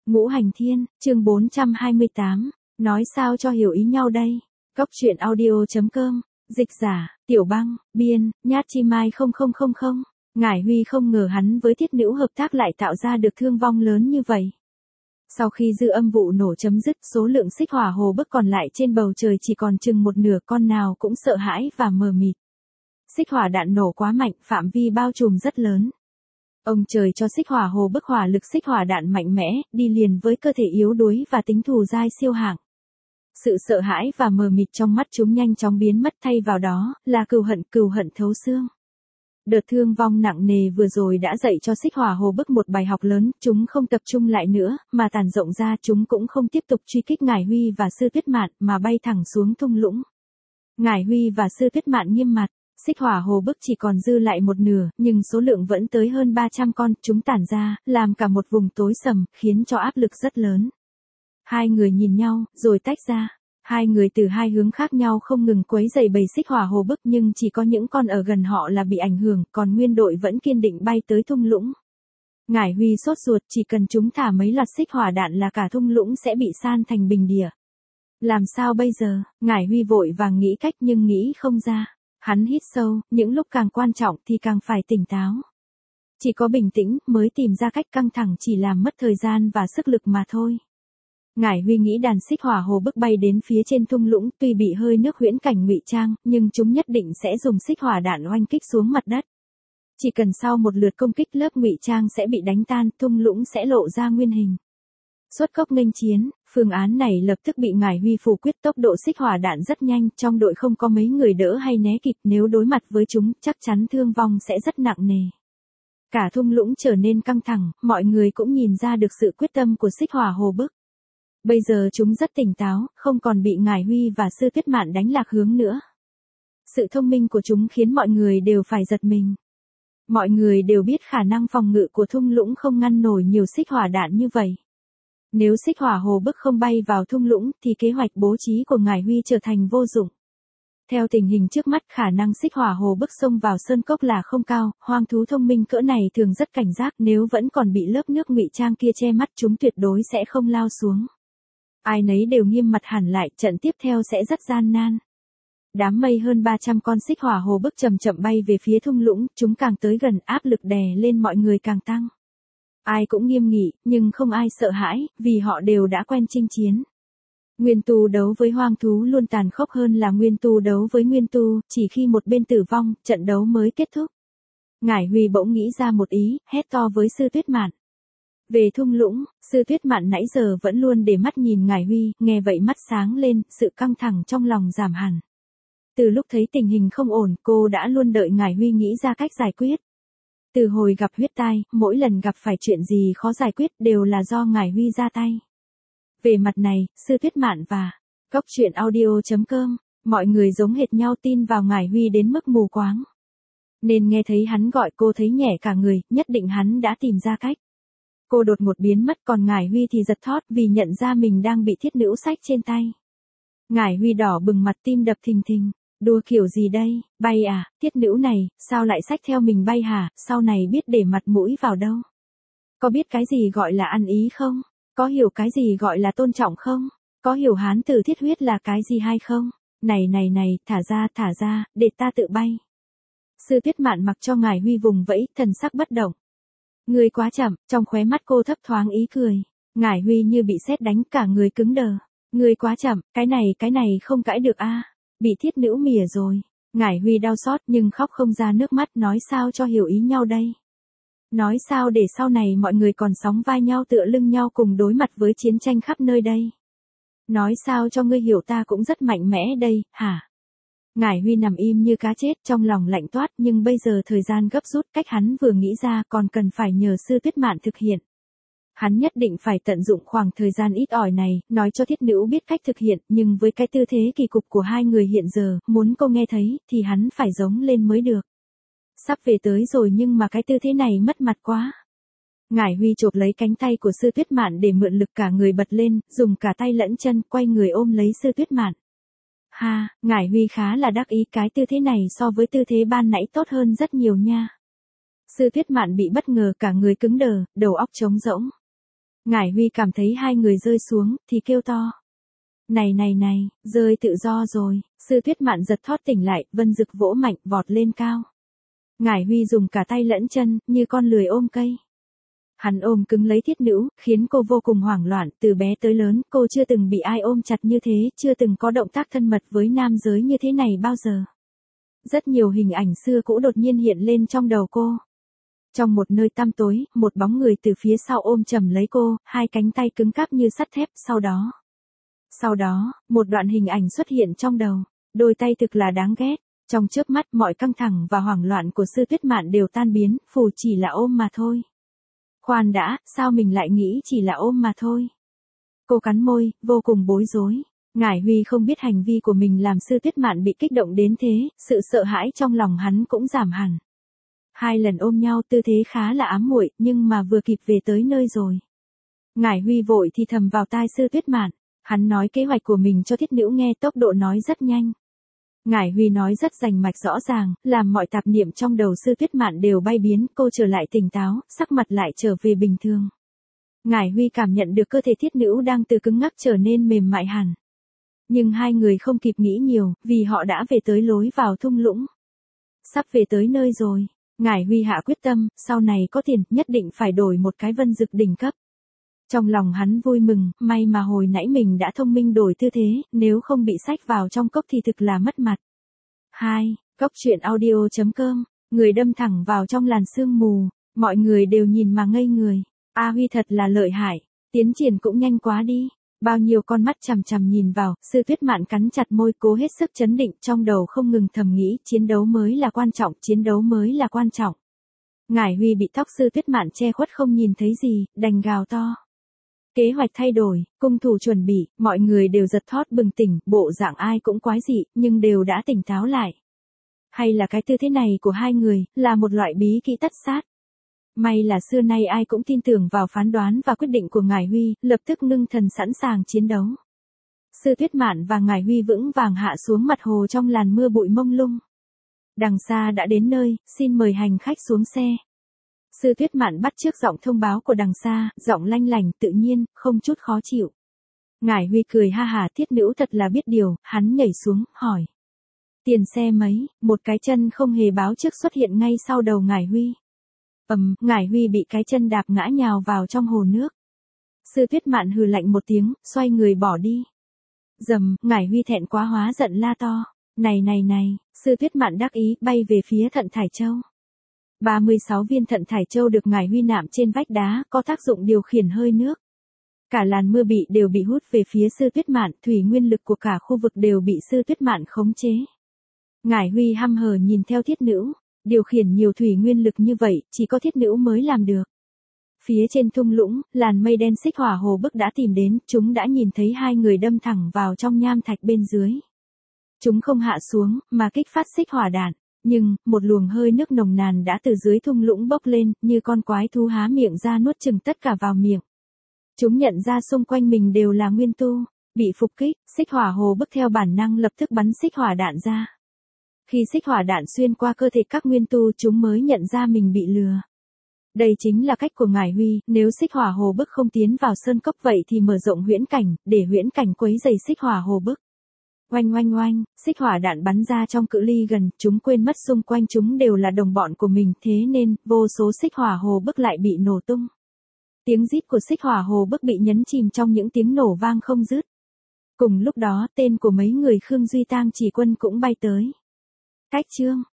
Ngũ Hành Thiên, chương 428, nói sao cho hiểu ý nhau đây. Cóc truyện audio.com, dịch giả, Tiểu Băng, biên, Nhát Chi Mai 0000. Ngải Huy không ngờ hắn với Thiết Nữ hợp tác lại tạo ra được thương vong lớn như vậy. Sau khi dư âm vụ nổ chấm dứt, số lượng xích hỏa hồ bức còn lại trên bầu trời chỉ còn chừng một nửa, con nào cũng sợ hãi và mờ mịt. Xích hỏa đạn nổ quá mạnh, phạm vi bao trùm rất lớn. Ông trời cho xích hỏa hồ bức hỏa lực xích hỏa đạn mạnh mẽ, đi liền với cơ thể yếu đuối và tính thù dai siêu hạng. Sự sợ hãi và mờ mịt trong mắt chúng nhanh chóng biến mất, thay vào đó là cừu hận thấu xương. Đợt thương vong nặng nề vừa rồi đã dạy cho xích hỏa hồ bức một bài học lớn, chúng không tập trung lại nữa, mà tản rộng ra. Chúng cũng không tiếp tục truy kích Ngải Huy và Sư Tuyết Mạn, mà bay thẳng xuống thung lũng. Ngải Huy và Sư Tuyết Mạn nghiêm mặt, xích hỏa hồ bức chỉ còn dư lại một nửa, nhưng số lượng vẫn tới hơn 300 con, chúng tản ra, làm cả một vùng tối sầm, khiến cho áp lực rất lớn. Hai người nhìn nhau, rồi tách ra. Hai người từ hai hướng khác nhau không ngừng quấy rầy bầy xích hỏa hồ bức, nhưng chỉ có những con ở gần họ là bị ảnh hưởng, còn nguyên đội vẫn kiên định bay tới thung lũng. Ngải Huy sốt ruột, chỉ cần chúng thả mấy loạt xích hỏa đạn là cả thung lũng sẽ bị san thành bình địa. Làm sao bây giờ? Ngải Huy vội vàng nghĩ cách nhưng nghĩ không ra. Hắn hít sâu, những lúc càng quan trọng thì càng phải tỉnh táo. Chỉ có bình tĩnh mới tìm ra cách, căng thẳng chỉ làm mất thời gian và sức lực mà thôi. Ngải Huy nghĩ đàn xích hỏa hồ bức bay đến phía trên thung lũng, tuy bị hơi nước huyễn cảnh ngụy trang, nhưng chúng nhất định sẽ dùng xích hỏa đạn oanh kích xuống mặt đất. Chỉ cần sau một lượt công kích, lớp ngụy trang sẽ bị đánh tan, thung lũng sẽ lộ ra nguyên hình. Xuất cốc nghênh chiến, phương án này lập tức bị Ngải Huy phủ quyết. Tốc độ xích hỏa đạn rất nhanh, trong đội không có mấy người đỡ hay né kịp, nếu đối mặt với chúng, chắc chắn thương vong sẽ rất nặng nề. Cả thung lũng trở nên căng thẳng, mọi người cũng nhìn ra được sự quyết tâm của xích hỏa hồ bức. Bây giờ chúng rất tỉnh táo, không còn bị Ngải Huy và Sư Tuyết Mạn đánh lạc hướng nữa. Sự thông minh của chúng khiến mọi người đều phải giật mình. Mọi người đều biết khả năng phòng ngự của thung lũng không ngăn nổi nhiều xích hỏa đạn như vậy. Nếu xích hỏa hồ bức không bay vào thung lũng thì kế hoạch bố trí của Ngải Huy trở thành vô dụng. Theo tình hình trước mắt, khả năng xích hỏa hồ bức xông vào sơn cốc là không cao, hoang thú thông minh cỡ này thường rất cảnh giác, nếu vẫn còn bị lớp nước ngụy trang kia che mắt chúng tuyệt đối sẽ không lao xuống. Ai nấy đều nghiêm mặt hẳn lại, trận tiếp theo sẽ rất gian nan. Đám mây hơn 300 con xích hỏa hồ bức chậm chậm bay về phía thung lũng, chúng càng tới gần, áp lực đè lên mọi người càng tăng. Ai cũng nghiêm nghị, nhưng không ai sợ hãi, vì họ đều đã quen chinh chiến. Nguyên tu đấu với hoang thú luôn tàn khốc hơn là nguyên tu đấu với nguyên tu, chỉ khi một bên tử vong, trận đấu mới kết thúc. Ngải Huy bỗng nghĩ ra một ý, hét to với Sư Tuyết Mạn. Về thung lũng, Sư Tuyết Mạn nãy giờ vẫn luôn để mắt nhìn Ngải Huy, nghe vậy mắt sáng lên, sự căng thẳng trong lòng giảm hẳn. Từ lúc thấy tình hình không ổn, cô đã luôn đợi Ngải Huy nghĩ ra cách giải quyết. Từ hồi gặp huyết tai, mỗi lần gặp phải chuyện gì khó giải quyết đều là do Ngải Huy ra tay. Về mặt này, Sư Tuyết Mạn và Cóc truyện audio.com, mọi người giống hệt nhau tin vào Ngải Huy đến mức mù quáng. Nên nghe thấy hắn gọi cô thấy nhẹ cả người, nhất định hắn đã tìm ra cách. Cô đột ngột biến mất, còn Ngải Huy thì giật thót vì nhận ra mình đang bị Thiết Nữ xách trên tay. Ngải Huy đỏ bừng mặt, tim đập thình thình. Đùa kiểu gì đây, bay à, Thiết Nữ này, sao lại xách theo mình bay hả, sau này biết để mặt mũi vào đâu? Có biết cái gì gọi là ăn ý không? Có hiểu cái gì gọi là tôn trọng không? Có hiểu hán tử thiết huyết là cái gì hay không? Này, thả ra, để ta tự bay. Sư Tuyết Mạn mặc cho Ngải Huy vùng vẫy, thần sắc bất động. Người quá chậm, trong khóe mắt cô thấp thoáng ý cười. Ngải Huy như bị sét đánh, cả người cứng đờ. Người quá chậm, cái này không cãi được a. Bị Thiết Nữ mỉa rồi. Ngải Huy đau xót nhưng khóc không ra nước mắt, nói sao cho hiểu ý nhau đây. Nói sao để sau này mọi người còn sóng vai nhau tựa lưng nhau cùng đối mặt với chiến tranh khắp nơi đây. Nói sao cho ngươi hiểu ta cũng rất mạnh mẽ đây, hả? Ngải Huy nằm im như cá chết, trong lòng lạnh toát, nhưng bây giờ thời gian gấp rút, cách hắn vừa nghĩ ra còn cần phải nhờ Sư Tuyết Mạn thực hiện. Hắn nhất định phải tận dụng khoảng thời gian ít ỏi này, nói cho Thiết Nữ biết cách thực hiện, nhưng với cái tư thế kỳ cục của hai người hiện giờ, muốn cô nghe thấy, thì hắn phải giống lên mới được. Sắp về tới rồi nhưng mà cái tư thế này mất mặt quá. Ngải Huy chộp lấy cánh tay của Sư Tuyết Mạn để mượn lực, cả người bật lên, dùng cả tay lẫn chân, quay người ôm lấy Sư Tuyết Mạn. Ha, Ngải Huy khá là đắc ý, cái tư thế này so với tư thế ban nãy tốt hơn rất nhiều nha. Sư Tuyết Mạn bị bất ngờ, cả người cứng đờ, đầu óc trống rỗng. Ngải Huy cảm thấy hai người rơi xuống, thì kêu to. Này, rơi tự do rồi, Sư Tuyết Mạn giật thót tỉnh lại, Vân Dực vỗ mạnh, vọt lên cao. Ngải Huy dùng cả tay lẫn chân, như con lười ôm cây. Hắn ôm cứng lấy Thiết Nữ, khiến cô vô cùng hoảng loạn, từ bé tới lớn, cô chưa từng bị ai ôm chặt như thế, chưa từng có động tác thân mật với nam giới như thế này bao giờ. Rất nhiều hình ảnh xưa cũ đột nhiên hiện lên trong đầu cô. Trong một nơi tăm tối, một bóng người từ phía sau ôm chầm lấy cô, hai cánh tay cứng cáp như sắt thép, Sau đó, một đoạn hình ảnh xuất hiện trong đầu, đôi tay thực là đáng ghét. Trong chớp mắt mọi căng thẳng và hoảng loạn của Sư Tuyết Mạn đều tan biến, phù chỉ là ôm mà thôi. Khoan đã, sao mình lại nghĩ chỉ là ôm mà thôi? Cô cắn môi, vô cùng bối rối. Ngải Huy không biết hành vi của mình làm Sư Tuyết Mạn bị kích động đến thế, sự sợ hãi trong lòng hắn cũng giảm hẳn. Hai lần ôm nhau tư thế khá là ám muội, nhưng mà vừa kịp về tới nơi rồi. Ngải Huy vội thì thầm vào tai Sư Tuyết Mạn, hắn nói kế hoạch của mình cho Thiết Nữ nghe, tốc độ nói rất nhanh. Ngải Huy nói rất rành mạch rõ ràng, làm mọi tạp niệm trong đầu Sư Tuyết Mạn đều bay biến, cô trở lại tỉnh táo, sắc mặt lại trở về bình thường. Ngải Huy cảm nhận được cơ thể Thiết Nữ đang từ cứng ngắc trở nên mềm mại hẳn. Nhưng hai người không kịp nghĩ nhiều, vì họ đã về tới lối vào thung lũng. Sắp về tới nơi rồi. Ngải Huy hạ quyết tâm, sau này có tiền, nhất định phải đổi một cái Vân Dực đỉnh cấp. Trong lòng hắn vui mừng, may mà hồi nãy mình đã thông minh đổi tư thế, nếu không bị xách vào trong cốc thì thực là mất mặt. 2. Cốc truyện audio.com, người đâm thẳng vào trong làn sương mù, mọi người đều nhìn mà ngây người. A Huy thật là lợi hại, tiến triển cũng nhanh quá đi. Bao nhiêu con mắt chằm chằm nhìn vào, Sư Tuyết Mạn cắn chặt môi cố hết sức chấn định, trong đầu không ngừng thầm nghĩ, chiến đấu mới là quan trọng, chiến đấu mới là quan trọng. Ngải Huy bị tóc Sư Tuyết Mạn che khuất không nhìn thấy gì, đành gào to. Kế hoạch thay đổi, cung thủ chuẩn bị, mọi người đều giật thót bừng tỉnh, bộ dạng ai cũng quái dị, nhưng đều đã tỉnh táo lại. Hay là cái tư thế này của hai người, là một loại bí kỹ tất sát. May là xưa nay ai cũng tin tưởng vào phán đoán và quyết định của Ngải Huy, lập tức ngưng thần sẵn sàng chiến đấu. Sư Tuyết Mạn và Ngải Huy vững vàng hạ xuống mặt hồ trong làn mưa bụi mông lung. Đằng xa đã đến nơi, xin mời hành khách xuống xe. Sư Tuyết Mạn bắt chước giọng thông báo của đằng xa, giọng lanh lành, tự nhiên, không chút khó chịu. Ngải Huy cười ha hà, Thiết Nữ thật là biết điều, hắn nhảy xuống, hỏi. Tiền xe mấy, một cái chân không hề báo trước xuất hiện ngay sau đầu Ngải Huy. Ngải Huy bị cái chân đạp ngã nhào vào trong hồ nước. Sư Tuyết Mạn hừ lạnh một tiếng, xoay người bỏ đi. Ngải Huy thẹn quá hóa giận la to. Này, Sư Tuyết Mạn đắc ý, bay về phía Thận Thải Châu. 36 viên Thận Thải Châu được Ngải Huy nạm trên vách đá, có tác dụng điều khiển hơi nước. Cả làn mưa đều bị hút về phía Sư Tuyết Mạn, thủy nguyên lực của cả khu vực đều bị Sư Tuyết Mạn khống chế. Ngải Huy hăm hở nhìn theo Thiết Nữ, điều khiển nhiều thủy nguyên lực như vậy, chỉ có Thiết Nữ mới làm được. Phía trên thung lũng, làn mây đen xích hỏa hồ bức đã tìm đến, chúng đã nhìn thấy hai người đâm thẳng vào trong nham thạch bên dưới. Chúng không hạ xuống, mà kích phát xích hỏa đạn. Nhưng, một luồng hơi nước nồng nàn đã từ dưới thung lũng bốc lên, như con quái thú há miệng ra nuốt chừng tất cả vào miệng. Chúng nhận ra xung quanh mình đều là nguyên tu, bị phục kích, xích hỏa hồ bức theo bản năng lập tức bắn xích hỏa đạn ra. Khi xích hỏa đạn xuyên qua cơ thể các nguyên tu, chúng mới nhận ra mình bị lừa. Đây chính là cách của Ngải Huy, nếu xích hỏa hồ bức không tiến vào sơn cốc vậy thì mở rộng huyễn cảnh, để huyễn cảnh quấy rầy xích hỏa hồ bức. Oanh, xích hỏa đạn bắn ra trong cự ly gần, chúng quên mất xung quanh chúng đều là đồng bọn của mình, thế nên, vô số xích hỏa hồ bức lại bị nổ tung. Tiếng rít của xích hỏa hồ bức bị nhấn chìm trong những tiếng nổ vang không dứt. Cùng lúc đó, tên của mấy người Khương Duy Tang Chỉ Quân cũng bay tới. Cách chương